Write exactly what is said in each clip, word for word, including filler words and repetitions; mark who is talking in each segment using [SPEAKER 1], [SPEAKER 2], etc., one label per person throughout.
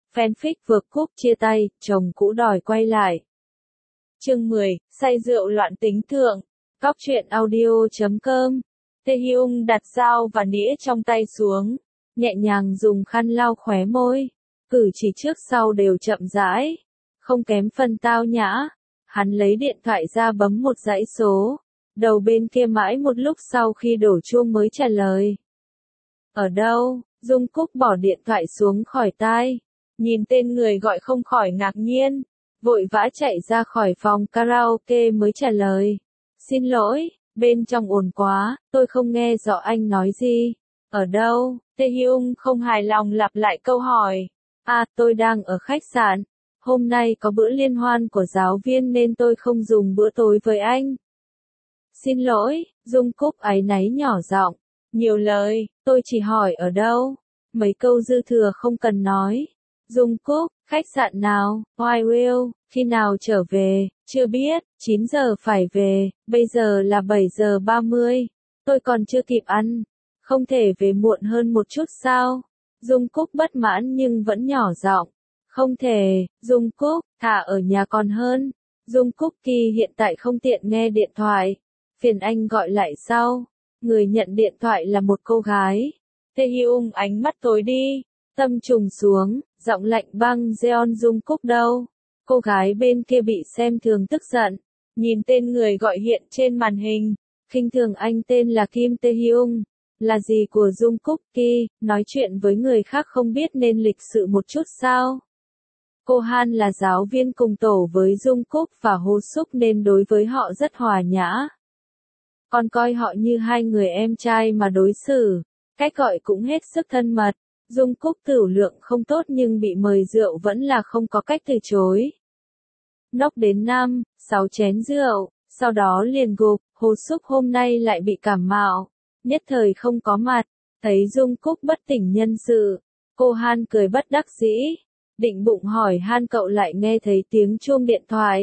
[SPEAKER 1] Fanfic vượt cúp chia tay, chồng cũ đòi quay lại. Chương mười, say rượu loạn tính thượng. Cóc truyện audio chấm com. Taehyung đặt dao và nĩa trong tay xuống, nhẹ nhàng dùng khăn lau khóe môi. Cử chỉ trước sau đều chậm rãi, không kém phần tao nhã. Hắn lấy điện thoại ra bấm một dãy số. Đầu bên kia mãi một lúc sau khi đổ chuông mới trả lời. Ở đâu? Dung Cúc bỏ điện thoại xuống khỏi tai. Nhìn tên người gọi không khỏi ngạc nhiên. Vội vã chạy ra khỏi phòng karaoke mới trả lời. Xin lỗi, bên trong ồn quá, tôi không nghe rõ anh nói gì. Ở đâu? Taehyung không hài lòng lặp lại câu hỏi. À, tôi đang ở khách sạn. Hôm nay có bữa liên hoan của giáo viên nên tôi không dùng bữa tối với anh. Xin lỗi, Dung Cúc áy náy nhỏ giọng. Nhiều lời, tôi chỉ hỏi ở đâu. Mấy câu dư thừa không cần nói. Dung Cúc, khách sạn nào? Why will, khi nào trở về? Chưa biết, chín giờ phải về, bây giờ là bảy giờ ba mươi. Tôi còn chưa kịp ăn. Không thể về muộn hơn một chút sao? Dung Cúc bất mãn nhưng vẫn nhỏ giọng. Không thể, Dung Cúc, thả ở nhà còn hơn. Dung Cúc Kỳ hiện tại không tiện nghe điện thoại. Phiền anh gọi lại sau. Người nhận điện thoại là một cô gái. Taehyung ánh mắt tối đi, tâm trùng xuống, giọng lạnh băng Jeon Dung Cúc đâu? Cô gái bên kia bị xem thường tức giận, nhìn tên người gọi hiện trên màn hình, khinh thường anh tên là Kim Taehyung, là gì của Dung Cúc Kỳ, nói chuyện với người khác không biết nên lịch sự một chút sao? Cô Han là giáo viên cùng tổ với Dung Cúc và Hồ Súc nên đối với họ rất hòa nhã. Còn coi họ như hai người em trai mà đối xử, cách gọi cũng hết sức thân mật. Dung Cúc tửu lượng không tốt nhưng bị mời rượu vẫn là không có cách từ chối. Nốc đến năm, sáu chén rượu, sau đó liền gục. Hồ Súc hôm nay lại bị cảm mạo, nhất thời không có mặt. Thấy Dung Cúc bất tỉnh nhân sự, cô Han cười bất đắc dĩ, định bụng hỏi Han cậu lại nghe thấy tiếng chuông điện thoại.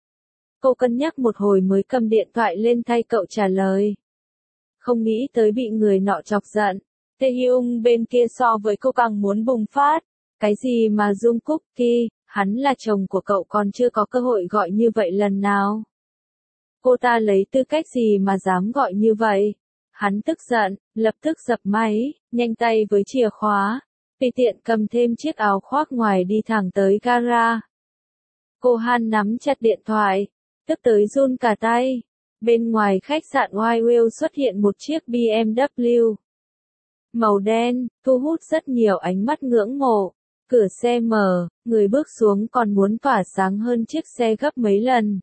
[SPEAKER 1] Cô cân nhắc một hồi mới cầm điện thoại lên thay cậu trả lời. Không nghĩ tới bị người nọ chọc giận. Taehyung bên kia so với cô càng muốn bùng phát. Cái gì mà Dung Cúc Kỳ, hắn là chồng của cậu còn chưa có cơ hội gọi như vậy lần nào. Cô ta lấy tư cách gì mà dám gọi như vậy? Hắn tức giận, lập tức dập máy, nhanh tay với chìa khóa. Tùy tiện cầm thêm chiếc áo khoác ngoài đi thẳng tới gara. Cô Han nắm chặt điện thoại, tức tới run cả tay. Bên ngoài khách sạn White Whale xuất hiện một chiếc bê em vê màu đen, thu hút rất nhiều ánh mắt ngưỡng mộ. Cửa xe mở, người bước xuống còn muốn tỏa sáng hơn chiếc xe gấp mấy lần.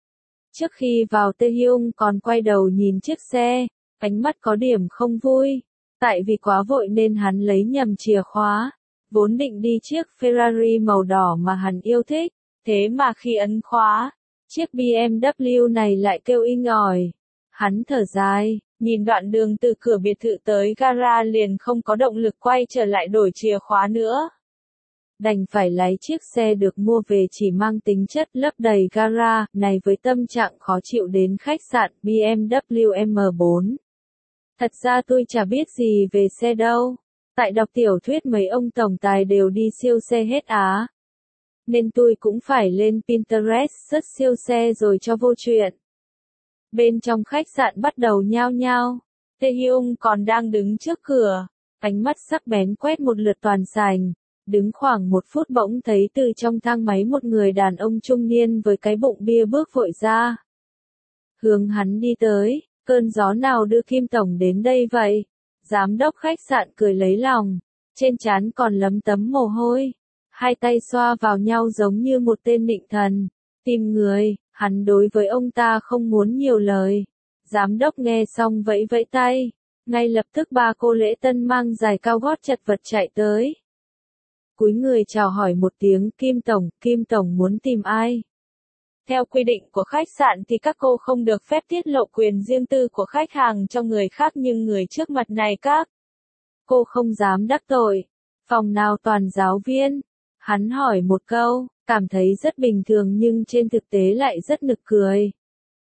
[SPEAKER 1] Trước khi vào Taehyung còn quay đầu nhìn chiếc xe, ánh mắt có điểm không vui. Tại vì quá vội nên hắn lấy nhầm chìa khóa. Vốn định đi chiếc Ferrari màu đỏ mà hắn yêu thích, thế mà khi ấn khóa, chiếc bê em vê này lại kêu inh ỏi. Hắn thở dài, nhìn đoạn đường từ cửa biệt thự tới gara liền không có động lực quay trở lại đổi chìa khóa nữa. Đành phải lái chiếc xe được mua về chỉ mang tính chất lấp đầy gara này với tâm trạng khó chịu đến khách sạn bê em vê em bốn. Thật ra tôi chả biết gì về xe đâu. Tại đọc tiểu thuyết mấy ông tổng tài đều đi siêu xe hết á. Nên tôi cũng phải lên Pinterest search siêu xe rồi cho vô chuyện. Bên trong khách sạn bắt đầu nhao nhao. Taehyung còn đang đứng trước cửa, ánh mắt sắc bén quét một lượt toàn sảnh. Đứng khoảng một phút bỗng thấy từ trong thang máy một người đàn ông trung niên với cái bụng bia bước vội ra. Hướng hắn đi tới, cơn gió nào đưa Kim Tổng đến đây vậy? Giám đốc khách sạn cười lấy lòng, trên trán còn lấm tấm mồ hôi. Hai tay xoa vào nhau giống như một tên nịnh thần. Tìm người, hắn đối với ông ta không muốn nhiều lời. Giám đốc nghe xong vẫy vẫy tay. Ngay lập tức ba cô lễ tân mang giày cao gót chật vật chạy tới. Cúi người chào hỏi một tiếng Kim Tổng, Kim Tổng muốn tìm ai? Theo quy định của khách sạn thì các cô không được phép tiết lộ quyền riêng tư của khách hàng cho người khác nhưng người trước mặt này các cô không dám đắc tội. Phòng nào toàn giáo viên? Hắn hỏi một câu, cảm thấy rất bình thường nhưng trên thực tế lại rất nực cười.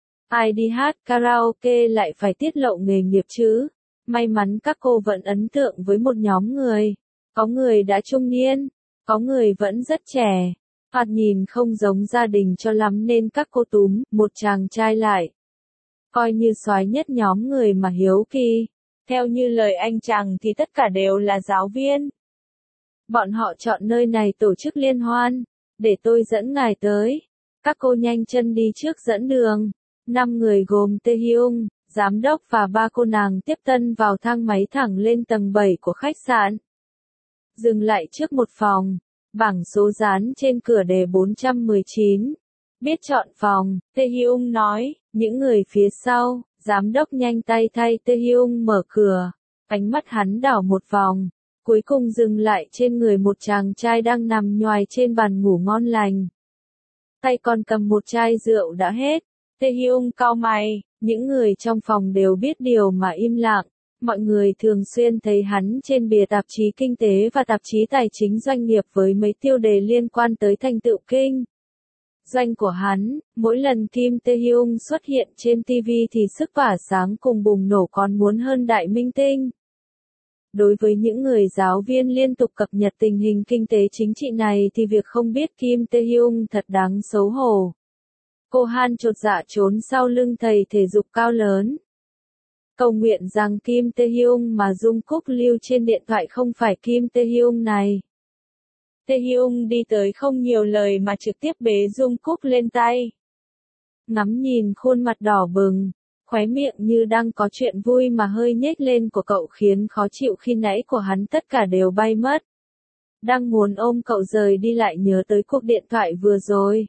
[SPEAKER 1] Ai đi hát karaoke lại phải tiết lộ nghề nghiệp chứ? May mắn các cô vẫn ấn tượng với một nhóm người. Có người đã trung niên, Có người vẫn rất trẻ, thoạt nhìn không giống gia đình cho lắm nên các cô túm một chàng trai lại. Coi như soái nhất nhóm người mà hiếu kỳ. Theo như lời anh chàng thì tất cả đều là giáo viên. Bọn họ chọn nơi này tổ chức liên hoan, để tôi dẫn ngài tới. Các cô nhanh chân đi trước dẫn đường. Năm người gồm Tae Hyung, giám đốc và ba cô nàng tiếp tân vào thang máy thẳng lên tầng bảy của khách sạn. Dừng lại trước một phòng, bảng số dán trên cửa đề bốn trăm mười chín. Biết chọn phòng, Tae Hyung nói, những người phía sau, giám đốc nhanh tay thay Tae Hyung mở cửa. Ánh mắt hắn đảo một vòng, cuối cùng dừng lại trên người một chàng trai đang nằm nhoài trên bàn ngủ ngon lành. Tay còn cầm một chai rượu đã hết. Tae Hyung cau mày, những người trong phòng đều biết điều mà im lặng. Mọi người thường xuyên thấy hắn trên bìa tạp chí kinh tế và tạp chí tài chính doanh nghiệp với mấy tiêu đề liên quan tới thành tựu kinh doanh của hắn. Mỗi lần Kim Tae Hyung xuất hiện trên ti vi thì sức tỏa sáng cùng bùng nổ còn muốn hơn đại minh tinh. Đối với những người giáo viên liên tục cập nhật tình hình kinh tế chính trị này thì việc không biết Kim Tae Hyung thật đáng xấu hổ. Cô Han chột dạ trốn sau lưng thầy thể dục cao lớn. Cầu nguyện rằng Kim Tae Hyung mà Jungkook lưu trên điện thoại không phải Kim Tae Hyung này. Tae Hyung đi tới không nhiều lời mà trực tiếp bế Jungkook lên tay. Ngắm nhìn khuôn mặt đỏ bừng, khóe miệng như đang có chuyện vui mà hơi nhếch lên của cậu khiến khó chịu khi nãy của hắn tất cả đều bay mất. Đang muốn ôm cậu rời đi lại nhớ tới cuộc điện thoại vừa rồi.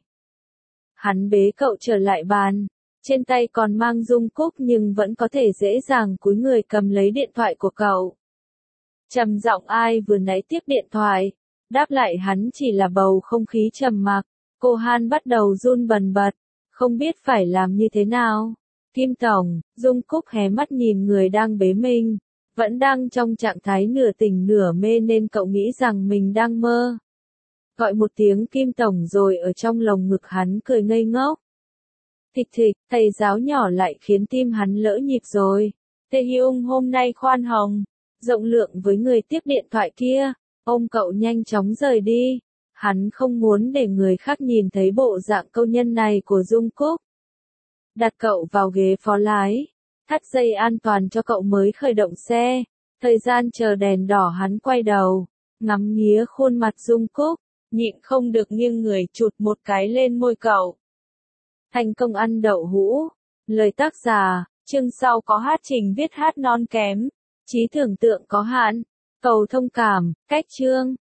[SPEAKER 1] Hắn bế cậu trở lại bàn, trên tay còn mang Jungkook nhưng vẫn có thể dễ dàng cúi người cầm lấy điện thoại của cậu. Trầm giọng ai vừa nãy tiếp điện thoại, đáp lại hắn chỉ là bầu không khí trầm mặc. Cô Han bắt đầu run bần bật, không biết phải làm như thế nào. Kim Tổng, Jungkook hé mắt nhìn người đang bế mình, vẫn đang trong trạng thái nửa tỉnh nửa mê nên cậu nghĩ rằng mình đang mơ. Gọi một tiếng Kim Tổng rồi ở trong lồng ngực hắn cười ngây ngốc. Thịch thịch, thầy giáo nhỏ lại khiến tim hắn lỡ nhịp rồi. Tae Hyung hôm nay khoan hồng, rộng lượng với người tiếp điện thoại kia, ôm cậu nhanh chóng rời đi. Hắn không muốn để người khác nhìn thấy bộ dạng câu nhân này của Jungkook. Đặt cậu vào ghế phó lái, thắt dây an toàn cho cậu mới khởi động xe. Thời gian chờ đèn đỏ hắn quay đầu, ngắm nghía khuôn mặt Jungkook, nhịn không được nghiêng người chụt một cái lên môi cậu. Thành công ăn đậu hũ. Lời tác giả, chương sau có hát trình viết hát non kém, trí tưởng tượng có hạn, cầu thông cảm, cách chương.